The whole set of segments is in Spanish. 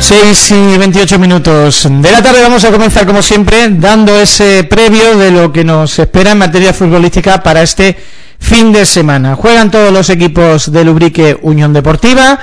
6:28 de la tarde. Vamos a comenzar como siempre dando ese previo de lo que nos espera en materia futbolística para este fin de semana. Juegan todos los equipos del Ubrique Unión Deportiva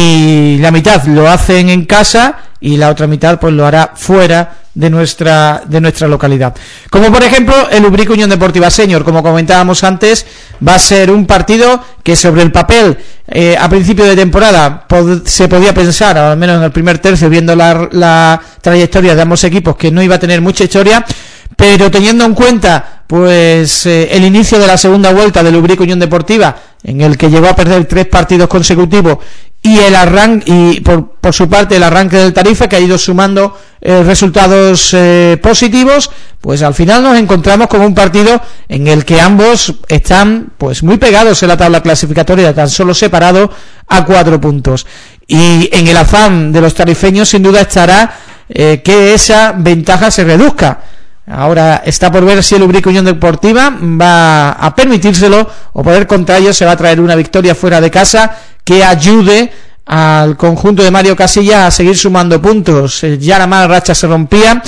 y la mitad lo hacen en casa y la otra mitad pues lo hará fuera de nuestra localidad. Como por ejemplo el Ubrique Unión Deportiva Senior, como comentábamos antes, va a ser un partido que sobre el papel a principio de temporada se podía pensar, al menos en el primer tercio, viendo la trayectoria de ambos equipos, que no iba a tener mucha historia, pero teniendo en cuenta pues el inicio de la segunda vuelta del Ubrique Unión Deportiva, en el que llegó a perder 3 partidos consecutivos, y el arranque, y por su parte el arranque del Tarifa, que ha ido sumando resultados positivos, pues al final nos encontramos con un partido en el que ambos están pues muy pegados en la tabla clasificatoria, tan solo separados a 4 puntos, y en el afán de los tarifeños sin duda estará que esa ventaja se reduzca. Ahora está por ver si el Ubrique Unión Deportiva va a permitírselo, o poder contra ellos se va a traer una victoria fuera de casa que ayude al conjunto de Mario Casillas a seguir sumando puntos. Ya la mala racha se rompía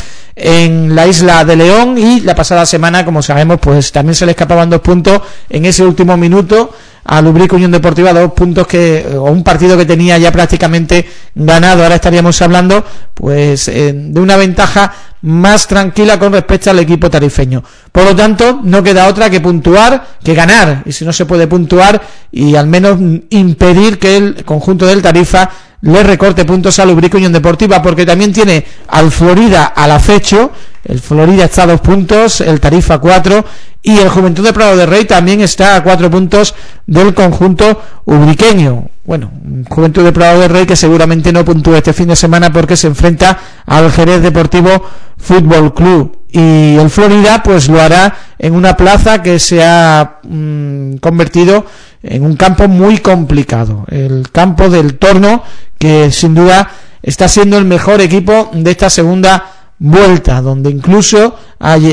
en la isla de León, y la pasada semana, como sabemos, pues también se le escapaban 2 puntos en ese último minuto al Ubrique Unión Deportiva, 2 puntos o un partido que tenía ya prácticamente ganado. Ahora estaríamos hablando pues de una ventaja más tranquila con respecto al equipo tarifeño. Por lo tanto, no queda otra que puntuar, que ganar, y si no se puede puntuar, y al menos impedir que el conjunto del Tarifa le recorte puntos al Ubrique Unión Deportiva, porque también tiene al Florida al acecho. El Florida está a 2 puntos, el Tarifa 4, y el Juventud de Prado de Rey también está a 4 puntos del conjunto ubriqueño. Bueno, Juventud de Prado de Rey que seguramente no puntúe este fin de semana porque se enfrenta al Jerez Deportivo Fútbol Club, y el Florida pues lo hará en una plaza que se ha convertido en un campo muy complicado, el campo del Torno, que sin duda está siendo el mejor equipo de esta segunda vuelta, donde incluso al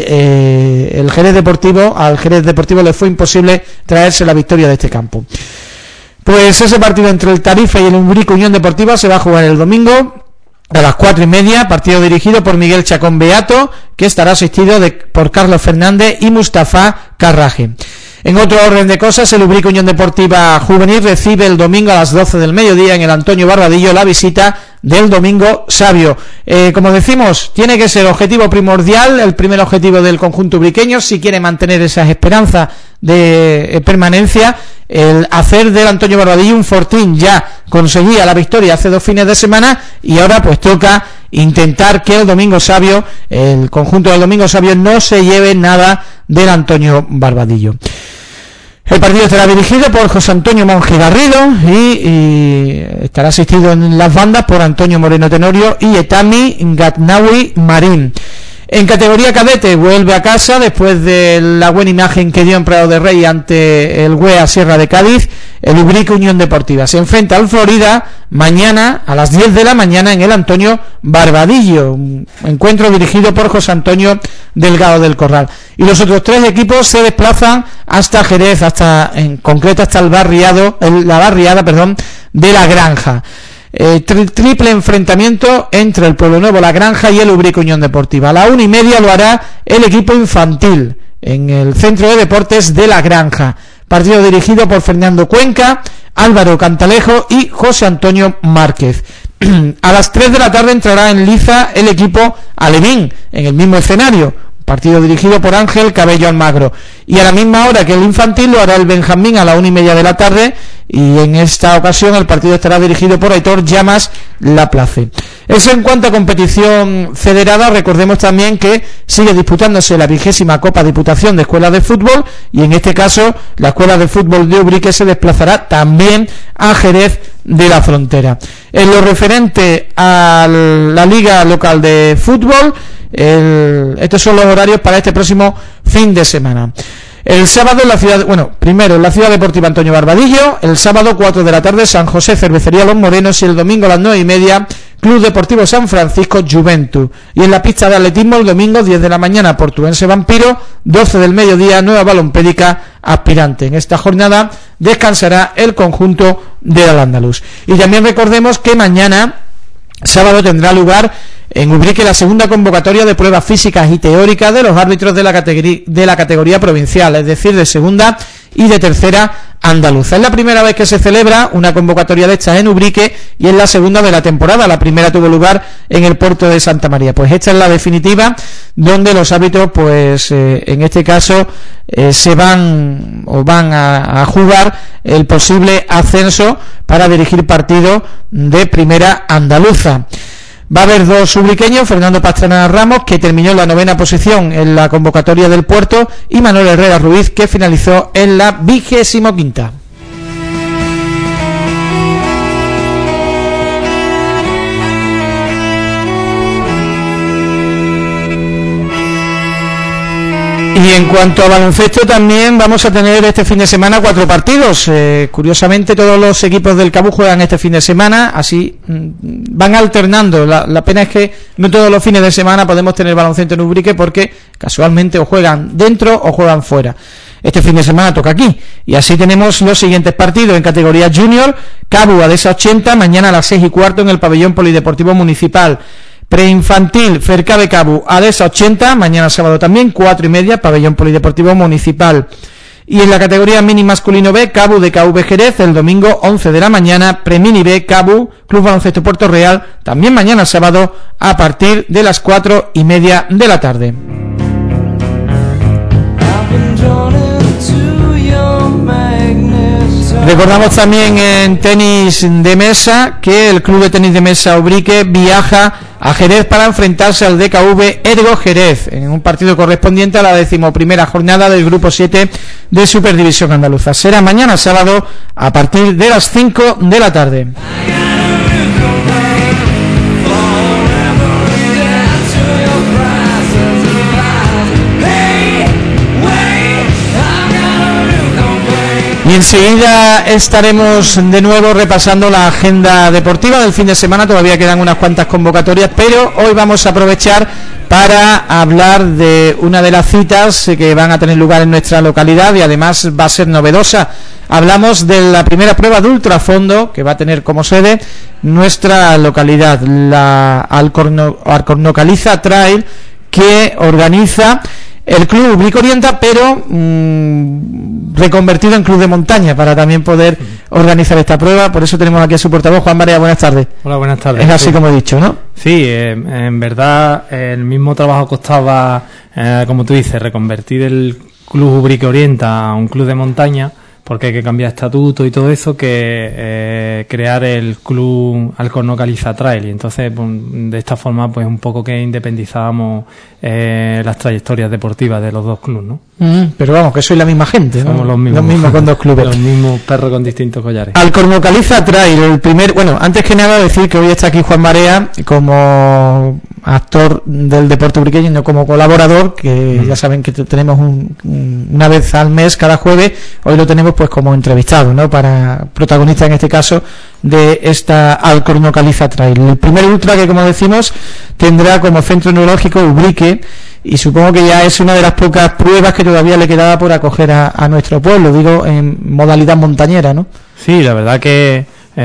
Jerez Deportivo le fue imposible traerse la victoria de este campo. Pues ese partido entre el Tarifa y el Ubrique Unión Deportiva se va a jugar el domingo a las 4:30, partido dirigido por Miguel Chacón Beato, que estará asistido por Carlos Fernández y Mustafa Carraje. En otro orden de cosas, el Ubrique Unión Deportiva Juvenil recibe el domingo a las 12 del mediodía en el Antonio Barbadillo la visita del Domingo Sabio. Como decimos, tiene que ser objetivo primordial, el primer objetivo del conjunto ubriqueño, si quiere mantener esas esperanzas de permanencia, el hacer del Antonio Barbadillo un fortín. Ya conseguía la victoria hace 2 fines de semana, y ahora pues toca intentar que el Domingo Sabio, el conjunto del Domingo Sabio, no se lleve nada del Antonio Barbadillo. El partido estará dirigido por José Antonio Monge Garrido y estará asistido en las bandas por Antonio Moreno Tenorio y Etami Gatnawi Marín. En categoría cadete vuelve a casa después de la buena imagen que dio en Prado de Rey ante el Güea Sierra de Cádiz. El Ubrique Unión Deportiva se enfrenta al Florida mañana a las 10 de la mañana en el Antonio Barbadillo, un encuentro dirigido por José Antonio Delgado del Corral. Y los otros 3 equipos se desplazan hasta Jerez, en concreto hasta la barriada de La Granja. Triple enfrentamiento entre el Pueblo Nuevo, La Granja y el Ubrique Unión Deportiva. A la 1:30 lo hará el equipo infantil en el Centro de Deportes de La Granja. Partido dirigido por Fernando Cuenca, Álvaro Cantalejo y José Antonio Márquez. A las 3 de la tarde entrará en liza el equipo alevín en el mismo escenario. Partido dirigido por Ángel Cabello Almagro. Y a la misma hora que el infantil lo hará el Benjamín a la 1:30 de la tarde, y en esta ocasión el partido estará dirigido por Aitor Llamas Laplace. Eso en cuanto a competición federada. Recordemos también que sigue disputándose la 20ª Copa Diputación de Escuelas de Fútbol, y en este caso la Escuela de Fútbol de Ubrique se desplazará también a Jerez de la Frontera. En lo referente a la Liga Local de Fútbol, estos son los horarios para este próximo fin de semana. El sábado en la ciudad deportiva Antonio Barbadillo, el sábado 4 de la tarde San José Cervecería Los Morenos, y el domingo a las 9:30 Club Deportivo San Francisco Juventud. Y en la pista de atletismo el domingo 10 de la mañana Portuense Vampiro, 12 del mediodía Nueva Balompédica Aspirante. En esta jornada descansará el conjunto de Al-Ándalus. Y también recordemos que mañana sábado tendrá lugar en Ubrique la segunda convocatoria de pruebas físicas y teóricas de los árbitros de la categoría provincial, es decir, de segunda y de tercera andaluza. Es la primera vez que se celebra una convocatoria de estas en Ubrique y es la segunda de la temporada. La primera tuvo lugar en el puerto de Santa María. Pues esta es la definitiva, donde los árbitros, pues en este caso, van a jugar el posible ascenso para dirigir partidos de primera andaluza. Va a haber dos ubriqueños, Fernando Pastrana Ramos, que terminó en la 9ª posición en la convocatoria del Puerto, y Manuel Herrera Ruiz, que finalizó en la 25ª. Y en cuanto a baloncesto, también vamos a tener este fin de semana 4 partidos. Curiosamente, todos los equipos del Cabú juegan este fin de semana, así van alternando. La pena es que no todos los fines de semana podemos tener baloncesto en Ubrique, porque casualmente o juegan dentro o juegan fuera. Este fin de semana toca aquí, y así tenemos los siguientes partidos en categoría junior: Cabú Adesa 80, mañana a las 6:15 en el pabellón polideportivo municipal. Preinfantil, Fercabe Cabú, Adesa 80, mañana sábado también, 4:30, pabellón polideportivo municipal. Y en la categoría mini masculino B, Cabú de KV Jerez, el domingo 11 de la mañana, Premini B, Cabú, Club Baloncesto Puerto Real, también mañana sábado a partir de las 4:30 de la tarde. Recordamos también en tenis de mesa que el Club de Tenis de Mesa Ubrique viaja a Jerez para enfrentarse al DKV Ergo Jerez en un partido correspondiente a la 11ª jornada del Grupo 7 de Superdivisión Andaluza. Será mañana sábado a partir de las 5 de la tarde. Y enseguida estaremos de nuevo repasando la agenda deportiva del fin de semana. Todavía quedan unas cuantas convocatorias, pero hoy vamos a aprovechar para hablar de una de las citas que van a tener lugar en nuestra localidad, y además va a ser novedosa. Hablamos de la primera prueba de ultrafondo que va a tener como sede nuestra localidad, la Alcornocaliza Trail, que organiza el Club Ubrique Orienta, pero reconvertido en club de montaña, para también poder organizar esta prueba. Por eso tenemos aquí a su portavoz, Juan Barea. Buenas tardes. Hola, buenas tardes. Es así, sí, como he dicho, ¿no? Sí, en verdad el mismo trabajo costaba, como tú dices, reconvertir el Club Ubrique Orienta a un club de montaña, porque hay que cambiar estatuto y todo eso, que crear el Club Alcornocaliza Trail. Y entonces, pues, de esta forma, pues un poco que independizábamos las trayectorias deportivas de los dos clubes, ¿no? Pero vamos, que sois la misma gente, ¿no? Somos los mismos con dos clubes. Los mismos perros con distintos collares. Alcornocaliza Trail, el primer... Bueno, antes que nada decir que hoy está aquí Juan Barea como actor del deporte ubriqueño y no como colaborador, que ya saben que tenemos una vez al mes, cada jueves. Hoy lo tenemos pues como entrevistado, ¿no? Para protagonista en este caso de esta Alcornocaliza Trail. El primer ultra que, como decimos, tendrá como centro neurológico Ubrique, y supongo que ya es una de las pocas pruebas que todavía le quedaba por acoger a nuestro pueblo, digo, en modalidad montañera, ¿no? Sí, la verdad que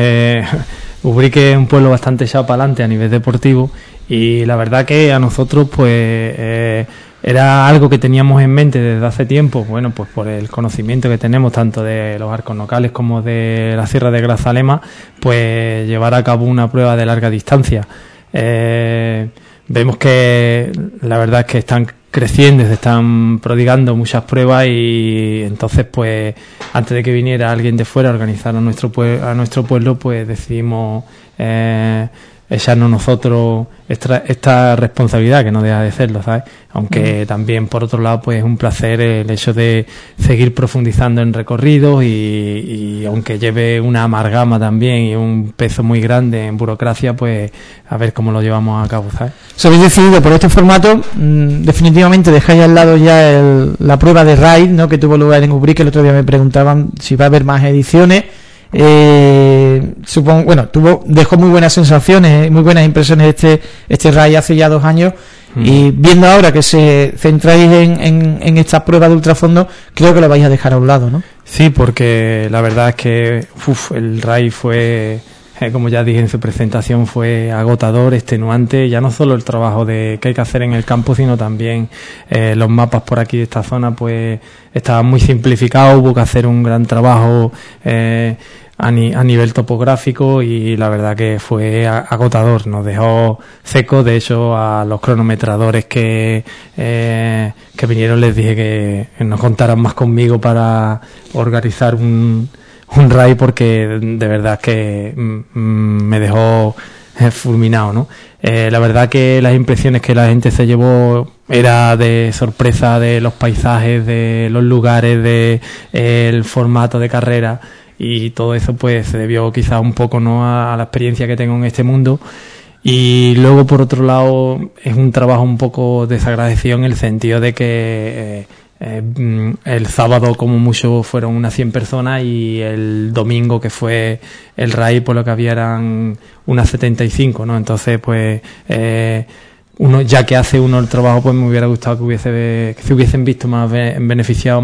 Ubrique es un pueblo bastante echado para adelante a nivel deportivo, y la verdad que a nosotros pues era algo que teníamos en mente desde hace tiempo, bueno, pues por el conocimiento que tenemos tanto de los arcos locales como de la Sierra de Grazalema, pues llevar a cabo una prueba de larga distancia. Vemos que la verdad es que están creciendo, se están prodigando muchas pruebas, y entonces pues antes de que viniera alguien de fuera a organizar a nuestro pueblo, pues decidimos echarnos nosotros esta responsabilidad, que no deja de serlo, ¿sabes? Aunque también por otro lado pues es un placer el hecho de seguir profundizando en recorridos, y aunque lleve una amalgama también y un peso muy grande en burocracia, pues a ver cómo lo llevamos a cabo, ¿sabes? Si habéis decidido por este formato, definitivamente dejáis al lado ya la prueba de raid, ¿no? Que tuvo lugar en Ubrique. El otro día me preguntaban si va a haber más ediciones. Supongo, bueno, dejó muy buenas sensaciones, muy buenas impresiones este raid hace ya 2 años, y viendo ahora que se centráis en estas pruebas de ultrafondo, creo que lo vais a dejar a un lado, ¿no? Sí, porque la verdad es que el raid fue como ya dije en su presentación, fue agotador, extenuante, ya no solo el trabajo que hay que hacer en el campo, sino también los mapas por aquí de esta zona pues estaban muy simplificados, hubo que hacer un gran trabajo a nivel topográfico y la verdad que fue agotador, nos dejó secos. De hecho, a los cronometradores que vinieron les dije que nos contaran más conmigo para organizar un raid, porque de verdad que me dejó fulminado, ¿no? La verdad que las impresiones que la gente se llevó era de sorpresa, de los paisajes, de los lugares, de el formato de carrera, y todo eso pues se debió quizás un poco, ¿no?, a la experiencia que tengo en este mundo. Y luego, por otro lado, es un trabajo un poco desagradecido en el sentido de que el sábado como mucho fueron unas 100 personas y el domingo, que fue el raid, por lo que había eran unas 75, ¿no? Entonces pues uno, ya que hace uno el trabajo, pues me hubiera gustado que se hubiesen visto más beneficiados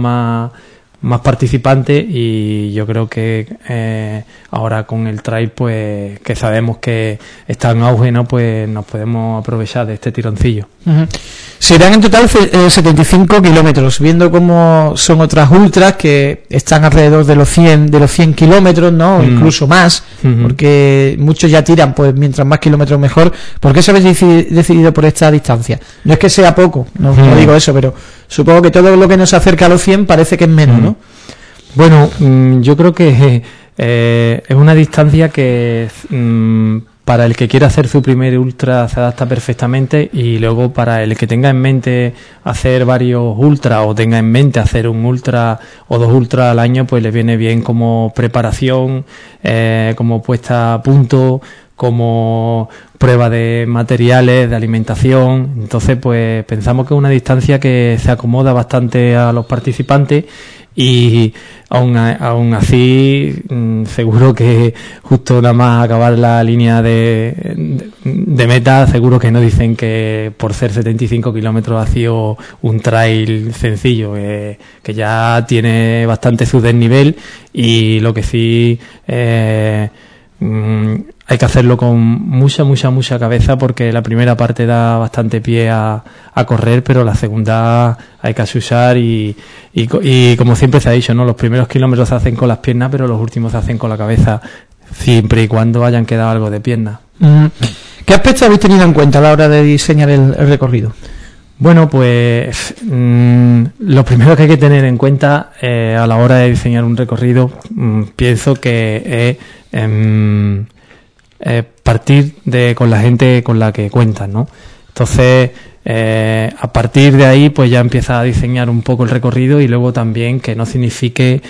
más participantes, y yo creo que ahora con el trail, pues que sabemos que está en auge, ¿no?, pues nos podemos aprovechar de este tironcillo. Uh-huh. Serán en total 75 kilómetros, viendo cómo son otras ultras que están alrededor de los 100 kilómetros, ¿no? O incluso más, porque muchos ya tiran, pues mientras más kilómetros mejor. ¿Por qué se habéis decidido por esta distancia? No es que sea poco, no digo eso, pero supongo que todo lo que nos acerca a los 100 parece que es menos, ¿no? Bueno, yo creo que es una distancia que para el que quiera hacer su primer ultra se adapta perfectamente, y luego para el que tenga en mente hacer varios ultras o tenga en mente hacer un ultra o 2 ultras al año, pues le viene bien como preparación, como puesta a punto, como prueba de materiales, de alimentación. Entonces pues pensamos que es una distancia que se acomoda bastante a los participantes, y aún así seguro que justo nada más acabar la línea de meta, seguro que no dicen que por ser 75 kilómetros ha sido un trail sencillo, que ya tiene bastante su desnivel, y lo que sí hay que hacerlo con mucha cabeza, porque la primera parte da bastante pie a correr, pero la segunda hay que asusar, y como siempre se ha dicho, ¿no?, los primeros kilómetros se hacen con las piernas, pero los últimos se hacen con la cabeza, siempre y cuando hayan quedado algo de pierna. ¿Qué aspectos habéis tenido en cuenta a la hora de diseñar el recorrido? Bueno, pues lo primero que hay que tener en cuenta a la hora de diseñar un recorrido, pienso que es partir con la gente con la que cuentas, ¿no? Entonces, a partir de ahí, pues ya empieza a diseñar un poco el recorrido, y luego también que no signifique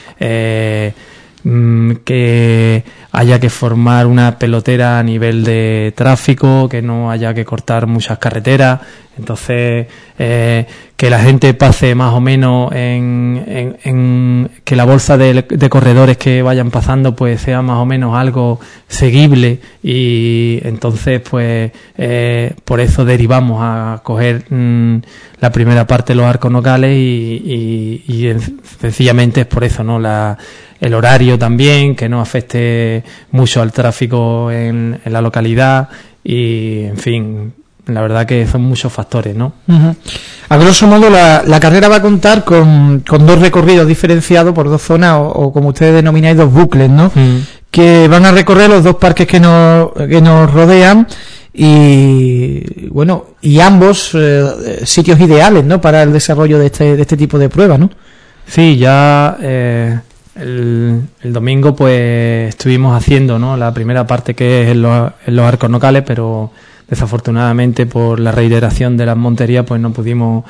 que haya que formar una pelotera a nivel de tráfico, que no haya que cortar muchas carreteras. Entonces, que la gente pase más o menos en que la bolsa de corredores que vayan pasando pues sea más o menos algo seguible, y entonces pues por eso derivamos a coger la primera parte de los arcos locales, y sencillamente es por eso, ¿no?, el horario también, que no afecte mucho al tráfico en la localidad, y en fin, la verdad que son muchos factores, ¿no? Uh-huh. A grosso modo, la carrera va a contar con 2 recorridos diferenciados por 2 zonas, o como ustedes denomináis, 2 bucles, ¿no? Que van a recorrer los 2 parques que nos rodean, y bueno, y ambos sitios ideales, ¿no?, para el desarrollo de este tipo de pruebas, ¿no? Sí, ya el domingo pues estuvimos haciendo, ¿no?, la primera parte, que es en los arcos locales, pero desafortunadamente por la reiteración de las monterías pues no pudimos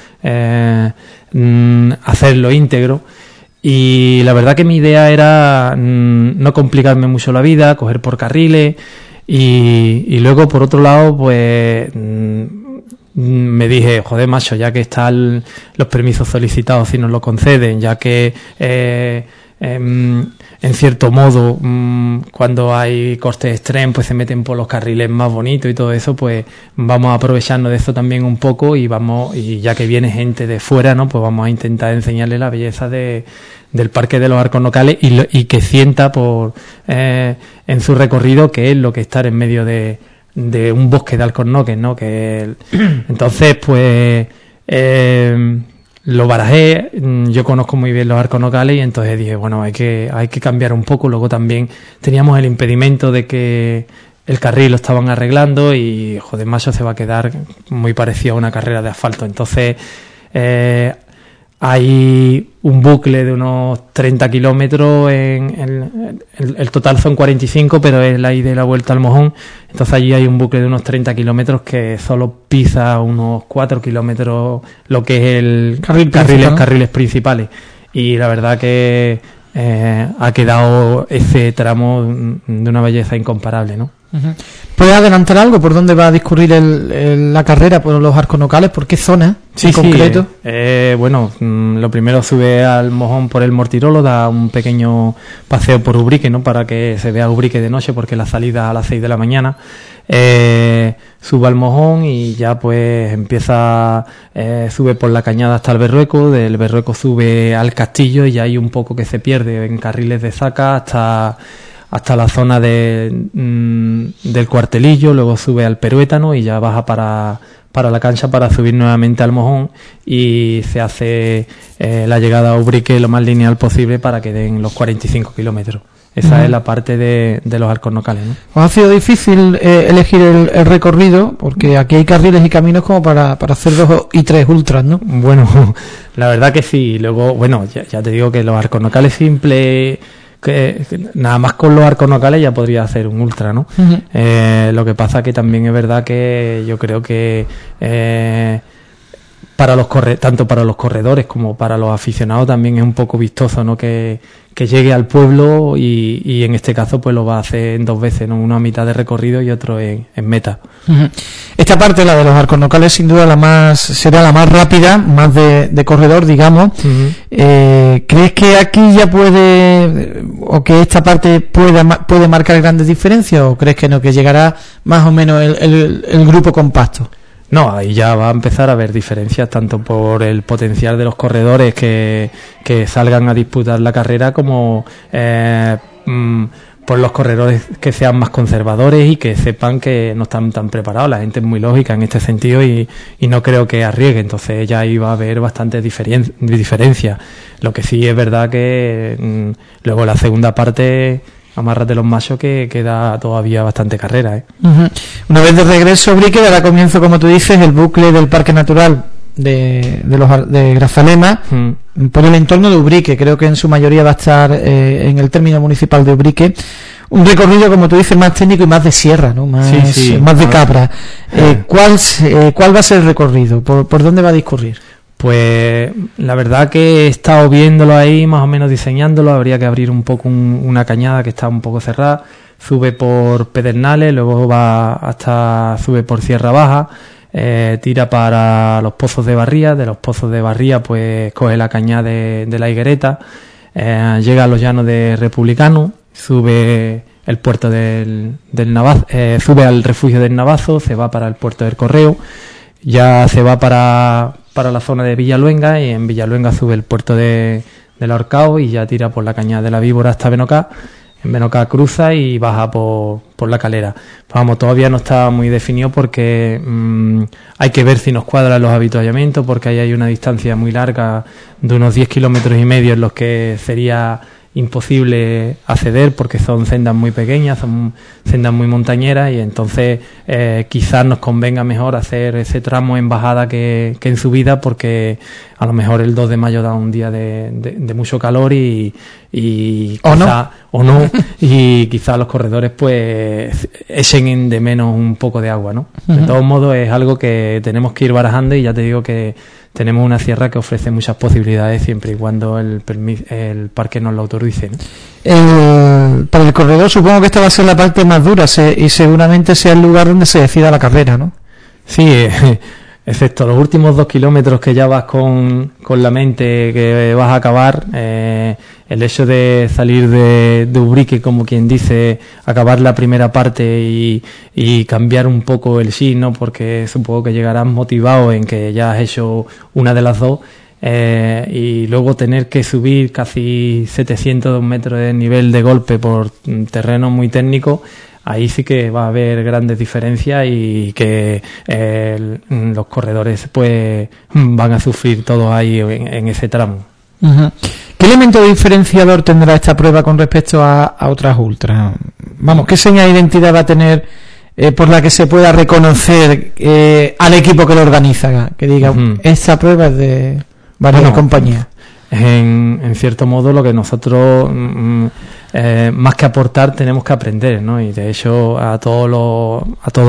hacerlo íntegro, y la verdad que mi idea era no complicarme mucho la vida, coger por carriles, y luego por otro lado pues me dije, joder macho, ya que están los permisos solicitados, si nos lo conceden, ya que en cierto modo, cuando hay cortes extremos, pues se meten por los carriles más bonitos y todo eso, pues vamos a aprovecharnos de eso también un poco y ya que viene gente de fuera, ¿no? Pues vamos a intentar enseñarle la belleza del Parque de los Alcornocales y que sienta en su recorrido que es lo que estar en medio de un bosque de alcornoques, ¿no? Entonces, pues lo barajé, yo conozco muy bien los Alcornocales y entonces dije, bueno, hay que cambiar un poco. Luego también teníamos el impedimento de que el carril lo estaban arreglando y, joder, macho, se va a quedar muy parecido a una carrera de asfalto. Entonces, hay un bucle de unos 30 kilómetros, el total son 45, pero es la ida y la vuelta al Mojón. Entonces allí hay un bucle de unos 30 kilómetros que solo pisa unos 4 kilómetros lo que es el carriles principales. Y la verdad que ha quedado ese tramo de una belleza incomparable, ¿no? Uh-huh. ¿Puedes adelantar algo por dónde va a discurrir la carrera por los Alcornocales? ¿Por qué zona en concreto? Bueno, lo primero sube al Mojón por el Mortirolo, da un pequeño paseo por Ubrique, ¿no? Para que se vea Ubrique de noche, porque la salida a las 6 de la mañana. Sube al Mojón y ya pues empieza, sube por la cañada hasta el Berrueco, del Berrueco sube al Castillo y ya hay un poco que se pierde en carriles de Zaca hasta la zona del Cuartelillo, luego sube al Peruétano y ya baja para la cancha para subir nuevamente al Mojón y se hace la llegada a Ubrique lo más lineal posible para que den los 45 kilómetros. Esa es la parte de los Alcornocales, ¿no? ¿Os ha sido difícil elegir el recorrido? Porque aquí hay carriles y caminos como para hacer 2 y 3 ultras, ¿no? Bueno, la verdad que sí. Luego, bueno, ya te digo que los Alcornocales simples, que nada más con los Alcornocales ya podría hacer un ultra, ¿no? Uh-huh. Lo que pasa que también es verdad que yo creo que tanto para los corredores como para los aficionados también es un poco vistoso, ¿no? Que llegue al pueblo y en este caso pues lo va a hacer en 2 veces, ¿no? Uno a mitad de recorrido y otro en meta. Uh-huh. Esta parte, la de los Alcornocales, sin duda será la más rápida, más de corredor, digamos. Uh-huh. ¿Crees que aquí ya o que esta parte puede marcar grandes diferencias, o crees que no, que llegará más o menos el grupo compacto? No, ahí ya va a empezar a haber diferencias tanto por el potencial de los corredores que salgan a disputar la carrera como por los corredores que sean más conservadores y que sepan que no están tan preparados. La gente es muy lógica en este sentido y no creo que arriesgue, entonces ya ahí va a haber bastante diferencia. Lo que sí es verdad que luego la segunda parte, amárrate los machos, que queda todavía bastante carrera, ¿eh? Uh-huh. Una vez de regreso, Ubrique, dará comienzo, como tú dices, el bucle del Parque Natural de Grazalema, por el entorno de Ubrique. Creo que en su mayoría va a estar en el término municipal de Ubrique. Un recorrido, como tú dices, más técnico y más de sierra, ¿no? Más de cabra. ¿Cuál va a ser el recorrido? ¿Por dónde va a discurrir? Pues la verdad que he estado viéndolo ahí, más o menos diseñándolo. Habría que abrir un poco una cañada que está un poco cerrada. Sube por Pedernales, luego sube por Sierra Baja, tira para los Pozos de Barría. De los Pozos de Barría pues coge la cañada de la Higuereta, llega a los llanos de Republicano, sube el puerto del Navazo, sube al refugio del Navazo, se va para el puerto del Correo, ya se va para la zona de Villaluenga y en Villaluenga sube el puerto del Ahorcao y ya tira por la cañada de la Víbora hasta Benocá. En Benocá cruza y baja por la Calera. Vamos, todavía no está muy definido porque hay que ver si nos cuadran los avituallamientos, porque ahí hay una distancia muy larga de unos 10 kilómetros y medio en los que sería imposible acceder porque son sendas muy pequeñas, son sendas muy montañeras y entonces quizás nos convenga mejor hacer ese tramo en bajada que en subida, porque a lo mejor el 2 de mayo da un día de mucho calor y quizá, o no y quizás los corredores pues echen de menos un poco de agua, ¿no? Uh-huh. De todos modos es algo que tenemos que ir barajando y ya te digo que tenemos una sierra que ofrece muchas posibilidades siempre y cuando el parque nos lo autorice, ¿no? Para el corredor supongo que esta va a ser la parte más dura y seguramente sea el lugar donde se decida la carrera, ¿no? Sí, excepto los últimos 2 kilómetros que ya vas con la mente que vas a acabar, el hecho de salir de Ubrique, como quien dice, acabar la primera parte y cambiar un poco el sí, ¿no? Porque supongo que llegarás motivado en que ya has hecho una de las dos, y luego tener que subir casi 700 metros de nivel de golpe por terreno muy técnico. Ahí sí que va a haber grandes diferencias y que los corredores pues van a sufrir todos ahí en ese tramo. Uh-huh. ¿Qué elemento diferenciador tendrá esta prueba con respecto a otras ultras? Vamos, ¿qué señal de identidad va a tener por la que se pueda reconocer al equipo que lo organiza? Que diga, esta prueba es de varias compañías. En cierto modo, lo que nosotros más que aportar tenemos que aprender, ¿no? Y de hecho a todos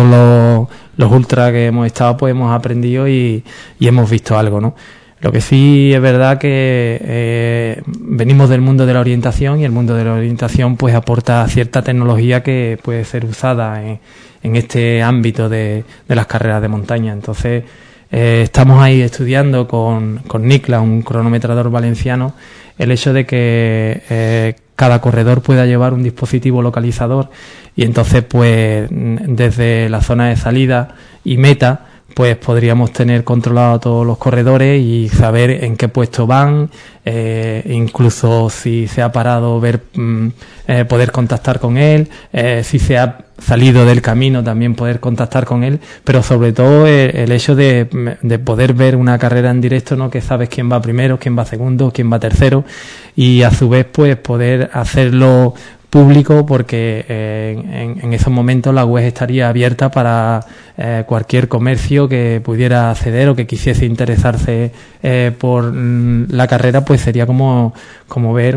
los ultras que hemos estado pues hemos aprendido y hemos visto algo, ¿no? Lo que sí es verdad que venimos del mundo de la orientación, y el mundo de la orientación pues aporta cierta tecnología que puede ser usada en este ámbito de las carreras de montaña. Entonces estamos ahí estudiando con Niklas, un cronometrador valenciano, el hecho de que cada corredor pueda llevar un dispositivo localizador, y entonces pues desde la zona de salida y meta pues podríamos tener controlado a todos los corredores y saber en qué puesto van, incluso si se ha parado, ver poder contactar con él, si se ha salido del camino también poder contactar con él, pero sobre todo el hecho de poder ver una carrera en directo, ¿no? Que sabes quién va primero, quién va segundo, quién va tercero, y a su vez pues poder hacerlo público, porque en esos momentos la web estaría abierta para cualquier comercio que pudiera acceder o que quisiese interesarse por la carrera, pues sería como ver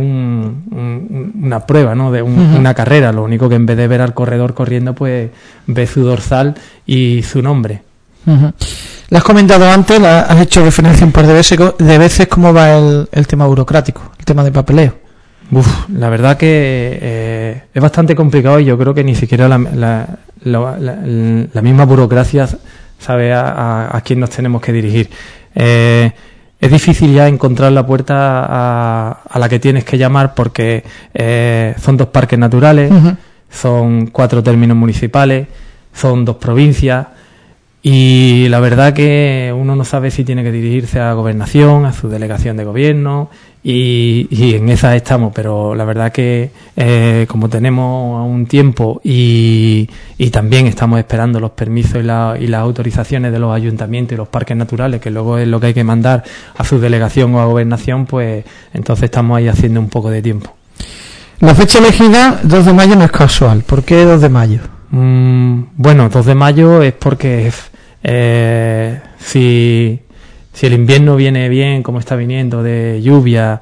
una prueba, ¿no? De una carrera. Lo único que en vez de ver al corredor corriendo, pues ve su dorsal y su nombre. Lo has comentado antes, has hecho referencia un par de veces cómo va el tema burocrático, el tema de papeleo. La verdad que es bastante complicado, y yo creo que ni siquiera la misma burocracia sabe a quién nos tenemos que dirigir. Es difícil ya encontrar la puerta a la que tienes que llamar, porque son 2 parques naturales, son 4 términos municipales, son 2 provincias, y la verdad que uno no sabe si tiene que dirigirse a Gobernación, a su delegación de gobierno, y en esa estamos. Pero la verdad que como tenemos aún tiempo y también estamos esperando los permisos y las autorizaciones de los ayuntamientos y los parques naturales, que luego es lo que hay que mandar a su delegación o a Gobernación, pues entonces estamos ahí haciendo un poco de tiempo. La fecha elegida, 2 de mayo, no es casual. ¿Por qué 2 de mayo? Bueno, 2 de mayo es porque si el invierno viene bien, como está viniendo, de lluvia,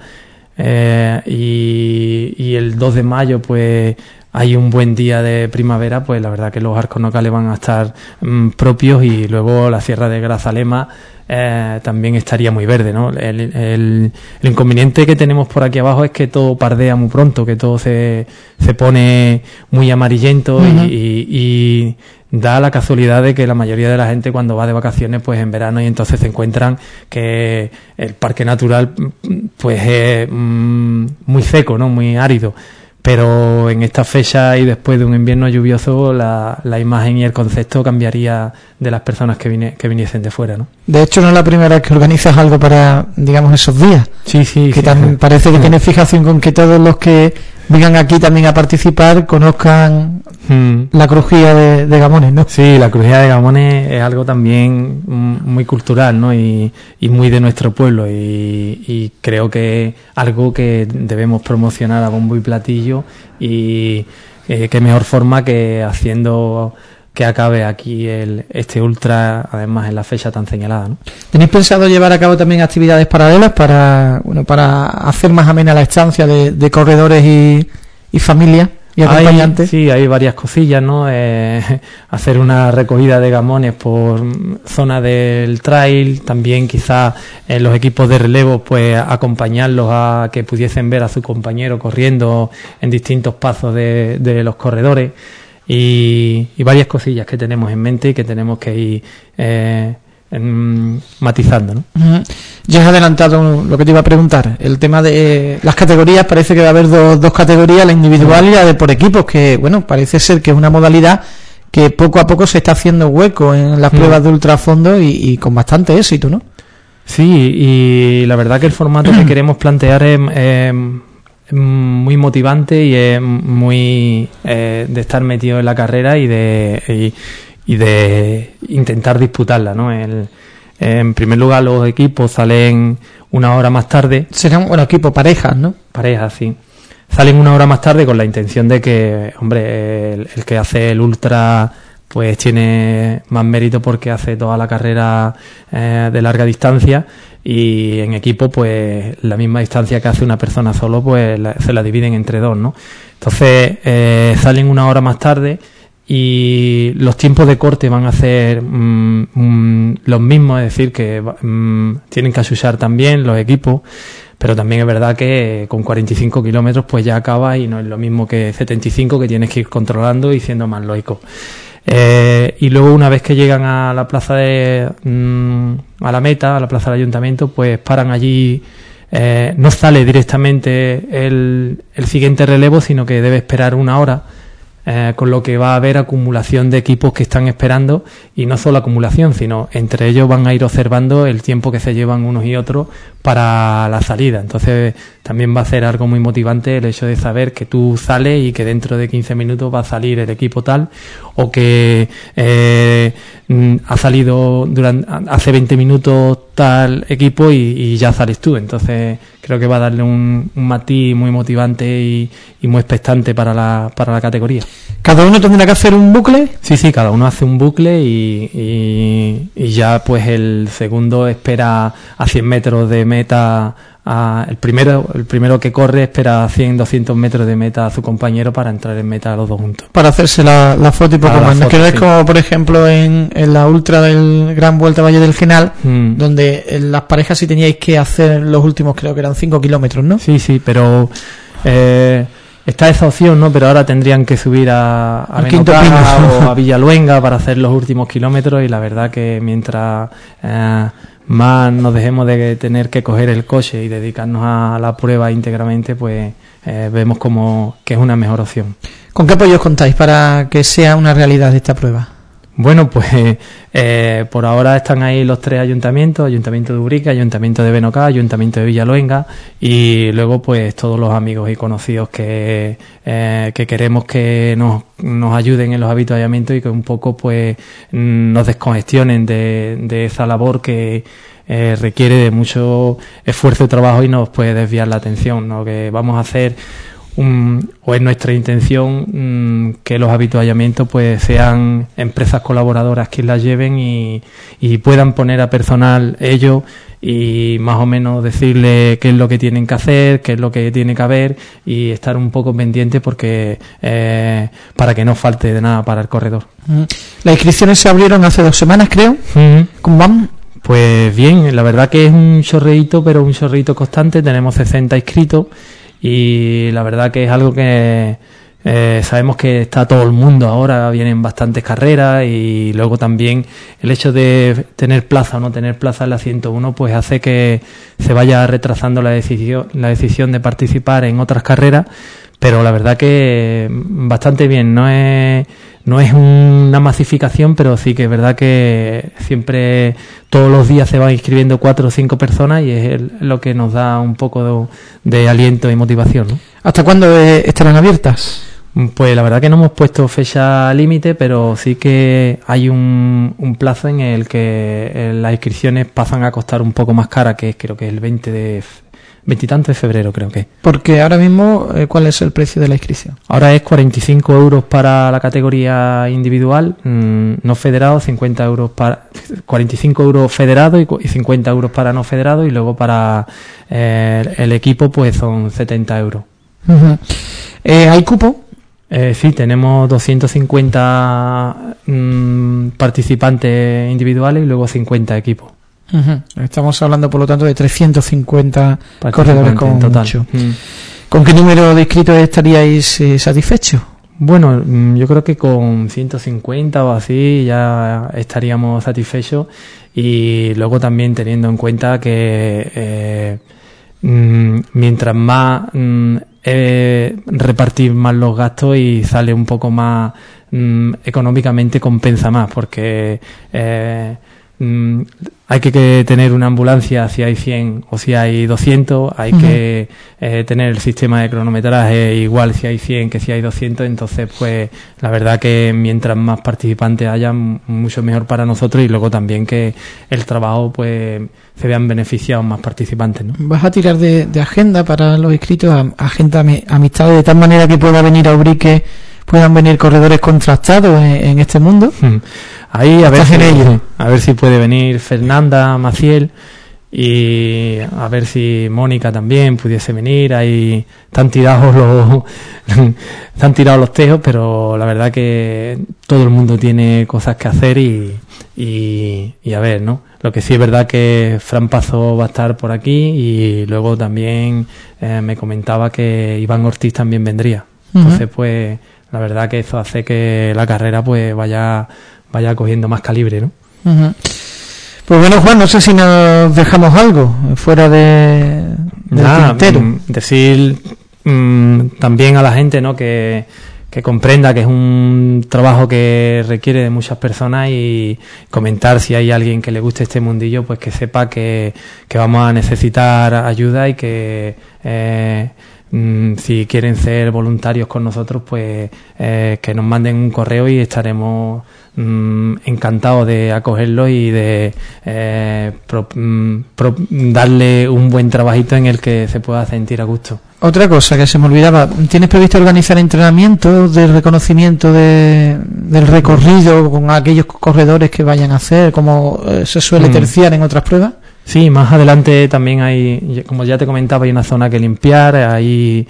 y el 2 de mayo pues hay un buen día de primavera, pues la verdad que los arcos locales van a estar propios, y luego la Sierra de Grazalema también estaría muy verde, ¿no? El inconveniente que tenemos por aquí abajo es que todo pardea muy pronto, que todo se pone muy amarillento, y da la casualidad de que la mayoría de la gente cuando va de vacaciones pues en verano, y entonces se encuentran que el parque natural pues es muy seco, ¿no? Muy árido. Pero en esta fecha y después de un invierno lluvioso, la imagen y el concepto cambiaría de las personas que viniesen de fuera, ¿no? De hecho, no es la primera vez que organizas algo para, digamos, esos días. Sí. Que también parece que tienes fijación con que todos los que vengan aquí también a participar conozcan la crujía de Gamones, ¿no? Sí, la crujía de Gamones es algo también muy cultural, ¿no? Y muy de nuestro pueblo, y creo que es algo que debemos promocionar a bombo y platillo, y qué mejor forma que haciendo que acabe aquí este ultra, además en la fecha tan señalada, ¿no? ¿Tenéis pensado llevar a cabo también actividades paralelas para hacer más amena la estancia de corredores y familias y acompañantes? Sí, hay varias cosillas, ¿no? Hacer una recogida de gamones por zona del trail, también quizás los equipos de relevo pues acompañarlos a que pudiesen ver a su compañero corriendo en distintos pasos de los corredores. Y varias cosillas que tenemos en mente y que tenemos que ir matizando, ¿no? Ya has adelantado lo que te iba a preguntar, el tema de las categorías. Parece que va a haber dos categorías, la individual y la de por equipos, que bueno, parece ser que es una modalidad que poco a poco se está haciendo hueco en las pruebas de ultrafondo y con bastante éxito, ¿no? Sí, y la verdad que el formato que queremos plantear es muy motivante y es muy de estar metido en la carrera y de intentar disputarla, ¿no? En primer lugar, los equipos salen una hora más tarde. Serán, equipos parejas, ¿no? Parejas, sí. Salen una hora más tarde con la intención de que, hombre, el que hace el ultra pues tiene más mérito porque hace toda la carrera de larga distancia, y en equipo pues la misma distancia que hace una persona solo pues se la dividen entre dos, ¿no? Entonces salen una hora más tarde y los tiempos de corte van a ser los mismos, es decir que tienen que asusar también los equipos, pero también es verdad que con 45 kilómetros pues ya acaba y no es lo mismo que 75, que tienes que ir controlando y siendo más lógico. Y luego, una vez que llegan a la plaza a la meta, a la plaza del ayuntamiento, pues paran allí. No sale directamente el siguiente relevo, sino que debe esperar una hora, con lo que va a haber acumulación de equipos que están esperando, y no solo acumulación, sino entre ellos van a ir observando el tiempo que se llevan unos y otros para la salida. Entonces también va a ser algo muy motivante el hecho de saber que tú sales y que dentro de 15 minutos va a salir el equipo tal, o que ha salido hace 20 minutos tal equipo y ya sales tú. Entonces creo que va a darle un matiz muy motivante y muy expectante para la categoría. ¿Cada uno tendrá que hacer un bucle? Sí, cada uno hace un bucle y ya pues el segundo espera a 100 metros de meta. El primero que corre espera a 100-200 metros de meta a su compañero para entrar en meta los dos juntos. Para hacerse la foto y poco más. Que no es como, por ejemplo, en la ultra del Gran Vuelta Valle del Genal, donde las parejas sí teníais que hacer los últimos, creo que eran 5 kilómetros, ¿no? Sí, pero está esa opción, ¿no? Pero ahora tendrían que subir a Benocá o a Villaluenga para hacer los últimos kilómetros, y la verdad que mientras más nos dejemos de tener que coger el coche y dedicarnos a la prueba íntegramente, pues vemos como que es una mejor opción. ¿Con qué apoyos contáis para que sea una realidad esta prueba? Bueno, pues por ahora están ahí los 3 ayuntamientos: Ayuntamiento de Ubrique, Ayuntamiento de Benocá, Ayuntamiento de Villaluenga, y luego pues todos los amigos y conocidos que queremos que nos ayuden en los avituallamientos y que un poco pues nos descongestionen de esa labor que requiere de mucho esfuerzo y trabajo y nos puede desviar la atención, ¿no? Que vamos a hacer o es nuestra intención que los avituallamientos pues sean empresas colaboradoras quien las lleven y puedan poner a personal ellos y más o menos decirle qué es lo que tienen que hacer, qué es lo que tiene que haber, y estar un poco pendiente porque para que no falte de nada para el corredor. Las inscripciones se abrieron hace 2 semanas, creo. ¿Cómo van? Pues bien, la verdad que es un chorreíto, pero un chorreíto constante. Tenemos 60 inscritos y la verdad que es algo que sabemos que está todo el mundo ahora, vienen bastantes carreras, y luego también el hecho de tener plaza o no tener plaza en la 101 pues hace que se vaya retrasando la decisión de participar en otras carreras, pero la verdad que bastante bien. No es una masificación, pero sí que es verdad que siempre, todos los días se van inscribiendo 4 o 5 personas, y es lo que nos da un poco de aliento y motivación, ¿no? ¿Hasta cuándo estarán abiertas? Pues la verdad que no hemos puesto fecha límite, pero sí que hay un plazo en el que las inscripciones pasan a costar un poco más cara, que creo que es el 20 y tanto de febrero, creo que. Porque ahora mismo, ¿cuál es el precio de la inscripción? Ahora es 45 euros para la categoría individual, no federado, 50 euros 45 euros federado y 50 euros para no federado, y luego para el equipo pues son 70 euros. ¿Hay cupo? Sí, tenemos 250 participantes individuales y luego 50 equipos. Estamos hablando, por lo tanto, de 350 corredores como total. mucho. ¿Con qué número de inscritos estaríais satisfechos? Bueno, yo creo que con 150 o así ya estaríamos satisfechos, y luego también teniendo en cuenta que mientras más repartir más los gastos y sale un poco más económicamente, compensa más, porque hay que tener una ambulancia si hay 100 o si hay 200, hay que tener el sistema de cronometraje igual si hay 100 que si hay 200, entonces pues la verdad que mientras más participantes haya, mucho mejor para nosotros, y luego también que el trabajo pues se vean beneficiados más participantes, ¿no? ¿Vas a tirar de agenda para los inscritos, agenda amistades, de tal manera que pueda venir a Ubrique, puedan venir corredores contrastados en este mundo? Ahí a ver si puede venir Fernanda Maciel, y a ver si Mónica también pudiese venir. Ahí están tirados los tejos, pero la verdad que todo el mundo tiene cosas que hacer y a ver, ¿no? Lo que sí es verdad que Fran Pazo va a estar por aquí, y luego también me comentaba que Iván Ortiz también vendría. Entonces pues la verdad que eso hace que la carrera pues vaya cogiendo más calibre, ¿no? Pues bueno, Juan, no sé si nos dejamos algo fuera del tintero. Decir también a la gente, ¿no?, que comprenda que es un trabajo que requiere de muchas personas, y comentar si hay alguien que le guste este mundillo, pues que sepa que vamos a necesitar ayuda, y que si quieren ser voluntarios con nosotros, pues que nos manden un correo y estaremos encantados de acogerlos y de darle un buen trabajito en el que se pueda sentir a gusto. Otra cosa que se me olvidaba, ¿tienes previsto organizar entrenamientos de reconocimiento del recorrido con aquellos corredores que vayan a hacer, como se suele terciar en otras pruebas? Sí, más adelante también hay, como ya te comentaba, hay una zona que limpiar, hay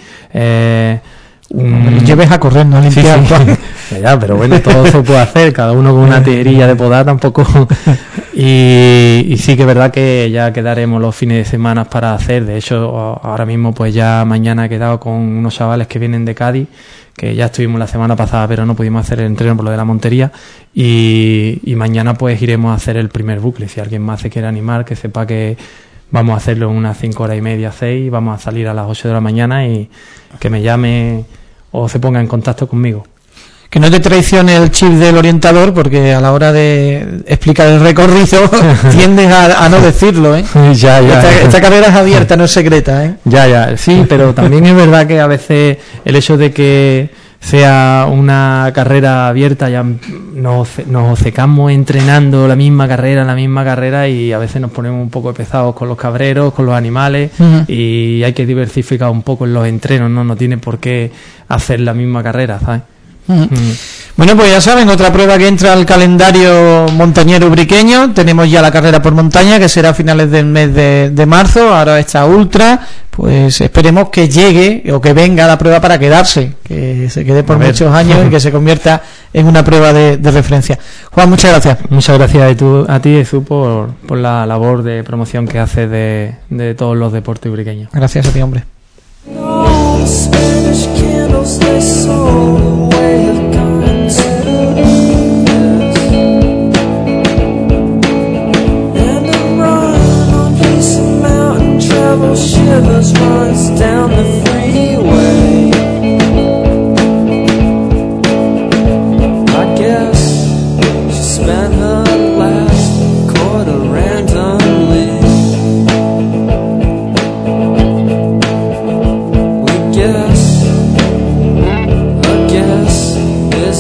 lleves a correr, no a limpiar. Sí. Ya, pero bueno, todo se puede hacer, cada uno con una tijerilla de podar tampoco. Y sí que es verdad que ya quedaremos los fines de semana para hacer. De hecho, ahora mismo pues ya mañana he quedado con unos chavales que vienen de Cádiz, que ya estuvimos la semana pasada pero no pudimos hacer el entreno por lo de la montería, y mañana pues iremos a hacer el primer bucle. Si alguien más se quiere animar, que sepa que vamos a hacerlo en unas 5 horas y media, 6, vamos a salir a las 8 de la mañana, y que me llame o se ponga en contacto conmigo. Que no te traicione el chip del orientador, porque a la hora de explicar el recorrido tiendes a no decirlo, ¿eh? Ya. Esta carrera es abierta, no es secreta, ¿eh? Ya, sí, pero también es verdad que a veces el hecho de que sea una carrera abierta, ya nos secamos entrenando la misma carrera, y a veces nos ponemos un poco pesados con los cabreros, con los animales, y hay que diversificar un poco en los entrenos, no tiene por qué hacer la misma carrera, ¿sabes? Bueno, pues ya saben, otra prueba que entra al calendario montañero ubriqueño. Tenemos ya la carrera por montaña, que será a finales del mes de marzo. Ahora esta ultra, pues esperemos que llegue o que venga la prueba para quedarse, que se quede por muchos años y que se convierta en una prueba de referencia. Juan, muchas gracias. Muchas gracias a ti, Jesús, por la labor de promoción que haces de todos los deportes ubriqueños. Gracias a ti, hombre. Shivers runs down the freeway. I guess she spent her last quarter randomly. I guess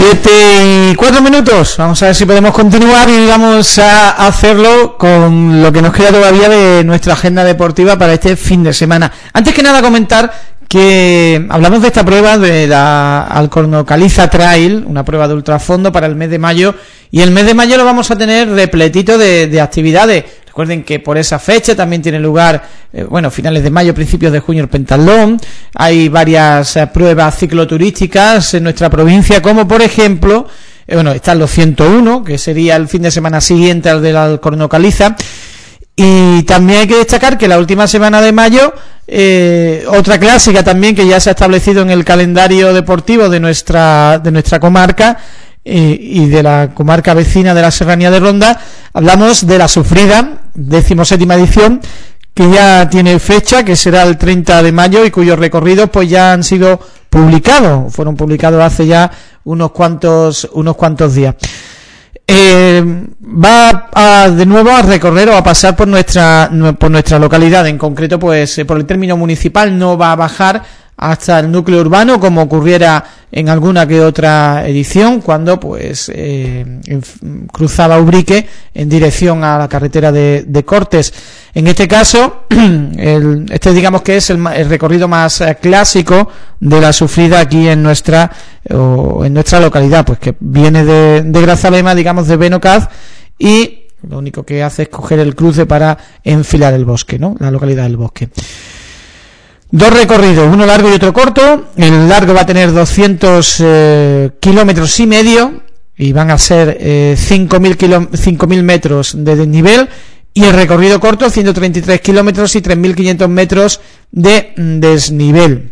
7:04. Vamos a ver si podemos continuar y vamos a hacerlo con lo que nos queda todavía de nuestra agenda deportiva para este fin de semana. Antes que nada comentar que hablamos de esta prueba de la Alcorno Caliza Trail, una prueba de ultrafondo para el mes de mayo, y el mes de mayo lo vamos a tener repletito de actividades. Recuerden que por esa fecha también tiene lugar, finales de mayo, principios de junio, el Pentatlón. Hay varias pruebas cicloturísticas en nuestra provincia, como por ejemplo, están los 101, que sería el fin de semana siguiente al del Alcorno Caliza. Y también hay que destacar que la última semana de mayo, otra clásica también que ya se ha establecido en el calendario deportivo de nuestra comarca, y de la comarca vecina de la Serranía de Ronda, hablamos de la sufrida 17ª edición, que ya tiene fecha, que será el 30 de mayo y cuyos recorridos pues ya han sido publicados, fueron publicados hace ya unos cuantos días. Va de nuevo a recorrer o a pasar por nuestra localidad, en concreto pues por el término municipal, no va a bajar hasta el núcleo urbano como ocurriera en alguna que otra edición, cuando pues cruzaba Ubrique en dirección a la carretera de Cortes. En este caso digamos que es el recorrido más clásico de la sufrida aquí en nuestra localidad, pues que viene de Grazalema, digamos de Benocaz, y lo único que hace es coger el cruce para enfilar el bosque, ¿no? La localidad del bosque. Dos recorridos, uno largo y otro corto. El largo va a tener 200 kilómetros y medio y van a ser 5.000 metros de desnivel, y el recorrido corto 133 kilómetros y 3.500 metros de desnivel.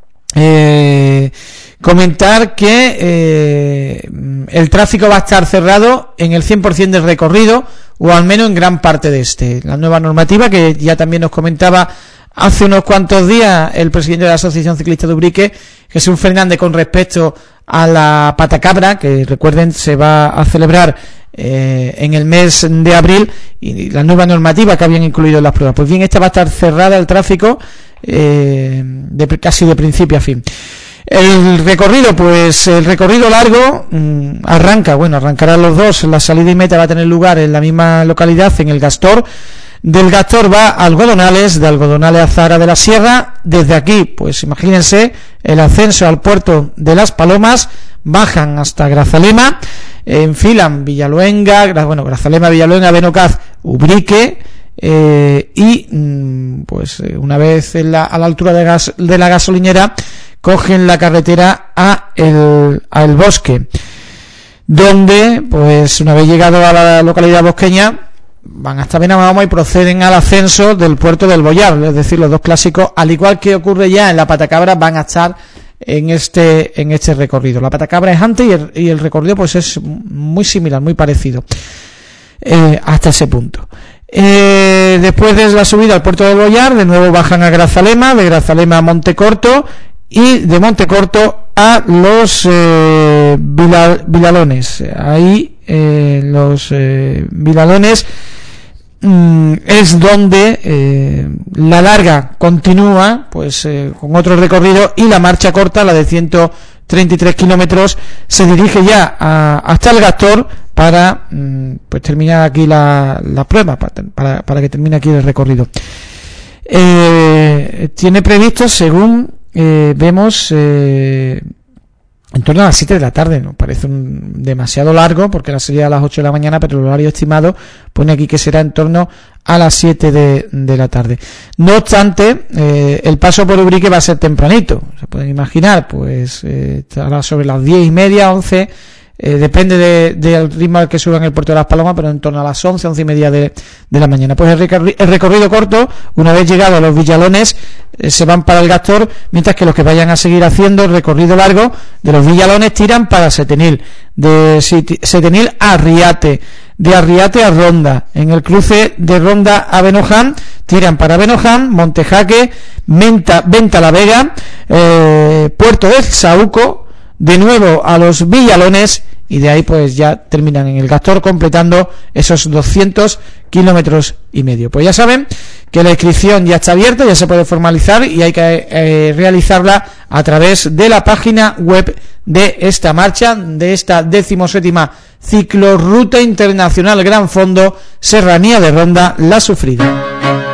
Comentar que el tráfico va a estar cerrado en el 100% del recorrido, o al menos en gran parte de este. La nueva normativa que ya también nos comentaba hace unos cuantos días el presidente de la Asociación Ciclista de Ubrique, Jesús Fernández, con respecto a la patacabra, que recuerden se va a celebrar en el mes de abril, y la nueva normativa que habían incluido en las pruebas. Pues bien, esta va a estar cerrada el tráfico casi de principio a fin. El recorrido largo arrancarán los dos. La salida y meta va a tener lugar en la misma localidad, en el Gastor. Del Gastor va a Algodonales, de Algodonales a Zahara de la Sierra. Desde aquí, pues imagínense el ascenso al puerto de Las Palomas, bajan hasta Grazalema, enfilan Grazalema, Villaluenga, Benocaz, Ubrique, y una vez a la altura de la gasolinera, cogen la carretera al bosque, donde pues una vez llegado a la localidad bosqueña van hasta Benamahoma y proceden al ascenso del puerto del Boyar. Es decir, los dos clásicos, al igual que ocurre ya en la Patacabra, van a estar en este recorrido. La Patacabra es antes y el recorrido pues es muy similar, muy parecido hasta ese punto. Después de la subida al puerto del Boyar, de nuevo bajan a Grazalema, de Grazalema a Montecorto, y de Montecorto a los Vilalones. Ahí los Vilalones es donde la larga continúa pues con otro recorrido, y la marcha corta, la de 133 kilómetros, se dirige ya hasta el Gastor para pues terminar aquí la prueba, para que termine aquí el recorrido. Tiene previsto, según vemos, en torno a las 7 de la tarde. Nos parece demasiado largo, porque sería a las 8 de la mañana, pero el horario estimado pone aquí que será en torno a las 7 de la tarde. No obstante, el paso por Ubrique va a ser tempranito. Se pueden imaginar, pues estará sobre las 10:30, 11. Depende del ritmo al que suban el puerto de Las Palomas, pero en torno a las 11, 11:30 de la mañana. Pues el recorrido corto, una vez llegados a los Villalones, se van para el Gastor, mientras que los que vayan a seguir haciendo el recorrido largo de los Villalones tiran para Setenil, de Setenil a Arriate, de Arriate a Ronda. En el cruce de Ronda a Benoján tiran para Benoján, Montejaque, Venta la Vega, Puerto del Saúco, de nuevo a los Villalones, y de ahí pues ya terminan en el Gastor, completando esos 200 kilómetros y medio. Pues ya saben que la inscripción ya está abierta, ya se puede formalizar, y hay que realizarla a través de la página web de esta marcha, de esta 17ª Ciclorruta Internacional Gran Fondo Serranía de Ronda La Sufrida.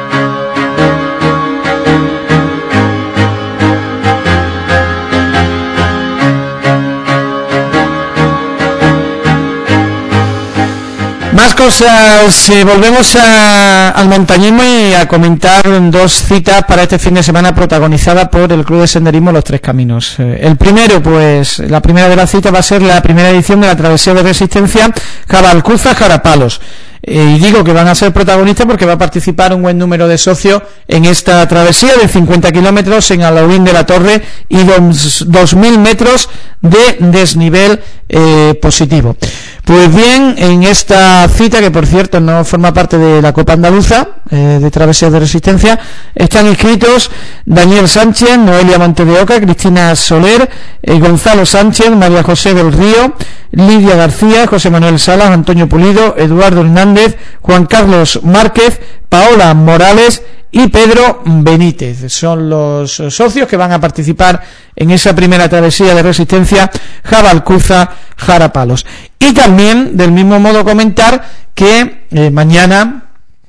Más cosas, volvemos al montañismo y a comentar dos citas para este fin de semana protagonizadas por el Club de Senderismo Los Tres Caminos. El primero, pues, la primera de las citas va a ser la primera edición de la Travesía de Resistencia Jabalcuza-Jarapalos. Y digo que van a ser protagonistas porque va a participar un buen número de socios en esta travesía de 50 kilómetros en Alaurín de la Torre y 2.000 metros de desnivel positivo. Pues bien, en esta cita, que por cierto no forma parte de la Copa Andaluza de Travesías de Resistencia, están inscritos Daniel Sánchez, Noelia Montedeoca, Cristina Soler, Gonzalo Sánchez, María José del Río, Lidia García, José Manuel Salas, Antonio Pulido, Eduardo Hernández, Juan Carlos Márquez, Paola Morales y Pedro Benítez. Son los socios que van a participar en esa primera travesía de resistencia Jabalcuza-Jarapalos. Y también, del mismo modo, comentar que mañana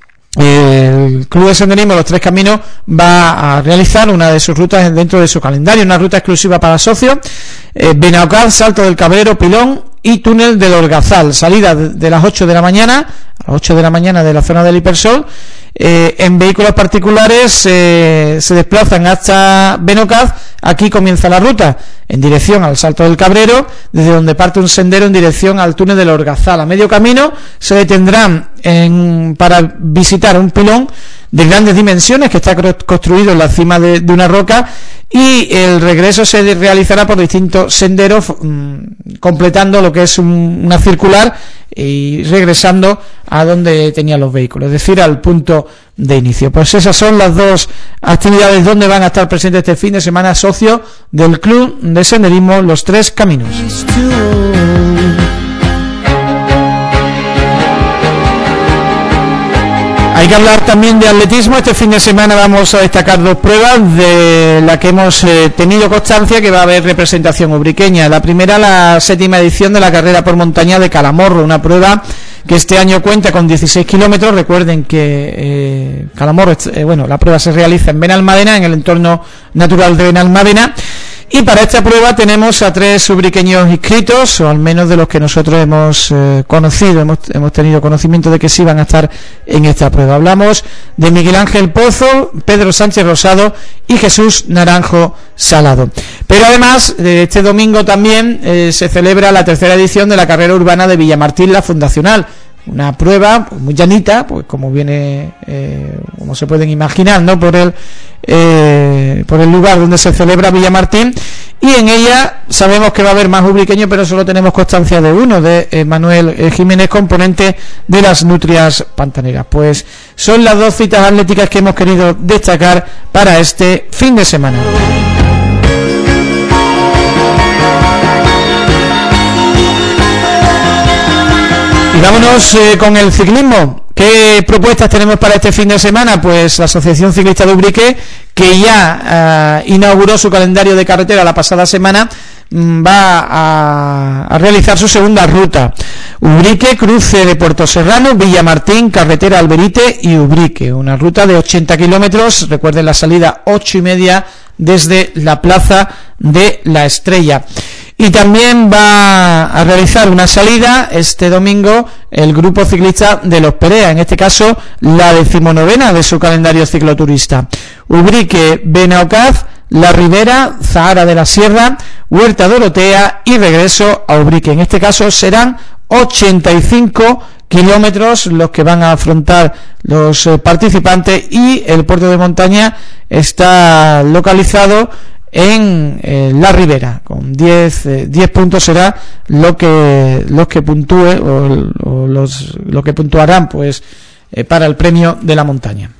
el Club de Senderismo Los Tres Caminos va a realizar una de sus rutas dentro de su calendario, una ruta exclusiva para socios, Benaocaz, Salto del Cabrero, Pilón y Túnel del Orgazal, salida de las 8 de la mañana, a las 8 de la mañana de la zona del Hipersol. En vehículos particulares se desplazan hasta Benocaz. Aquí comienza la ruta en dirección al Salto del Cabrero, desde donde parte un sendero en dirección al Túnel del Orgazal. A medio camino se detendrán para visitar un pilón de grandes dimensiones que está construido en la cima de una roca, y el regreso se realizará por distintos senderos, completando lo que es una circular y regresando a donde tenían los vehículos, es decir, al punto de inicio. Pues esas son las dos actividades donde van a estar presentes este fin de semana socios del Club de Senderismo Los Tres Caminos. Hay que hablar también de atletismo. Este fin de semana vamos a destacar dos pruebas de las que hemos tenido constancia que va a haber representación ubriqueña. La primera, la 7ª edición de la carrera por montaña de Calamorro, una prueba que este año cuenta con 16 kilómetros. Recuerden que Calamorro, la prueba se realiza en Benalmádena, en el entorno natural de Benalmádena. Y para esta prueba tenemos a 3 ubriqueños inscritos, o al menos de los que nosotros hemos conocido, hemos tenido conocimiento de que sí van a estar en esta prueba. Hablamos de Miguel Ángel Pozo, Pedro Sánchez Rosado y Jesús Naranjo Salado. Pero además, este domingo también se celebra la 3ª edición de la carrera urbana de Villamartín, la Fundacional. Una prueba muy llanita, pues como viene, como se pueden imaginar, ¿no? Por el lugar donde se celebra Villamartín, y en ella sabemos que va a haber más ubriqueños, pero solo tenemos constancia de uno, de Manuel Jiménez, componente de las Nutrias Pantaneras. Pues son las dos citas atléticas que hemos querido destacar para este fin de semana. Y vámonos con el ciclismo. ¿Qué propuestas tenemos para este fin de semana? Pues la Asociación Ciclista de Ubrique, que ya inauguró su calendario de carretera la pasada semana, va a realizar su segunda ruta. Ubrique, cruce de Puerto Serrano, Villamartín, carretera Alberite y Ubrique. Una ruta de 80 kilómetros. Recuerden la salida 8:30 desde la Plaza de la Estrella. Y también va a realizar una salida este domingo el grupo ciclista de Los Perea, en este caso la 19ª de su calendario cicloturista. Ubrique, Benaocaz, La Ribera, Zahara de la Sierra, Huerta Dorotea y regreso a Ubrique. En este caso serán 85 kilómetros los que van a afrontar los participantes, y el puerto de montaña está localizado en La Ribera, con 10 puntos será lo que puntúe o lo que puntuarán pues para el premio de la montaña.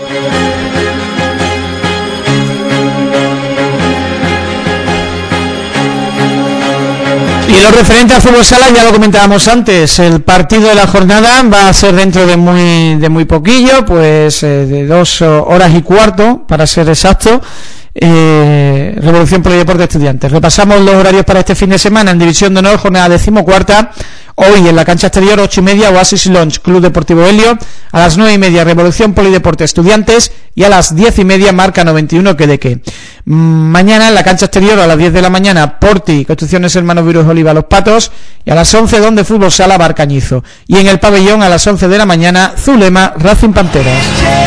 Y lo referente al fútbol sala ya lo comentábamos antes. El partido de la jornada va a ser dentro de muy poquillo, pues de 2 horas y cuarto para ser exacto. Revolución Polideporte Estudiantes. Repasamos los horarios para este fin de semana. En División de Honor, jornada 14ª. Hoy en la cancha exterior, 8:30, Oasis Lounge, Club Deportivo Helio. A las 9:30, Revolución Polideporte Estudiantes. Y a las 10:30, Marca 91, Quedeque. Mañana en la cancha exterior, a las 10 de la mañana, Porti, Construcciones Hermanos Virus Oliva, Los Patos. Y a las 11, Donde Fútbol Sala, Barcañizo. Y en el pabellón, a las 11 de la mañana, Zulema, Racing Panteras.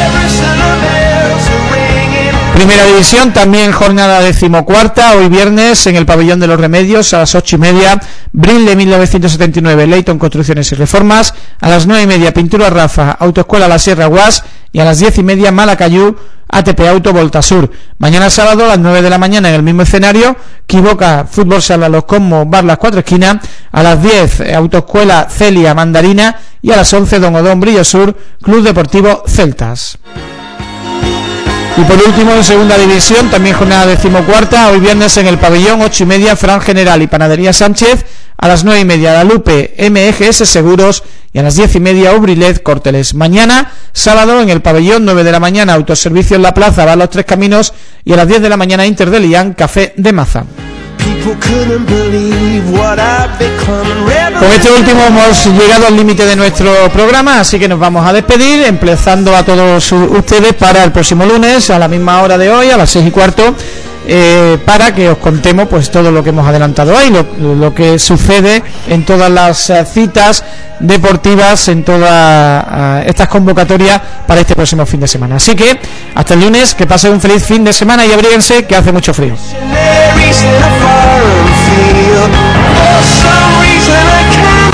Primera división, también jornada 14ª, hoy viernes en el pabellón de los Remedios a las 8:30, Brinle 1979, Leighton Construcciones y Reformas, a las 9:30, Pintura Rafa, Autoescuela La Sierra Guas, y a las 10:30, Malacayú, ATP Auto Voltasur. Mañana sábado a las 9 de la mañana en el mismo escenario, Quiboca Fútbol Sala Los Cosmos, Bar Las Cuatro Esquinas, a las 10, Autoescuela Celia Mandarina, y a las 11, Don Odón Brillo Sur, Club Deportivo Celtas. Y por último, en segunda división, también jornada 14ª, hoy viernes en el pabellón, 8:30, Fran General y Panadería Sánchez, a las 9:30, La Lupe, MGS Seguros, y a las 10:30, Ubrilet Corteles. Mañana, sábado, en el pabellón, 9 de la mañana, Autoservicio en la Plaza, Bar Los Tres Caminos, y a las 10 de la mañana, Inter de Lián, Café de Maza. Con este último hemos llegado al límite de nuestro programa, así que nos vamos a despedir, emplazando a todos ustedes para el próximo lunes a la misma hora de hoy, a las 6:15, para que os contemos pues todo lo que hemos adelantado hoy, lo que sucede en todas las citas deportivas, en todas estas convocatorias para este próximo fin de semana. Así que hasta el lunes, que pasen un feliz fin de semana y abríguense, que hace mucho frío.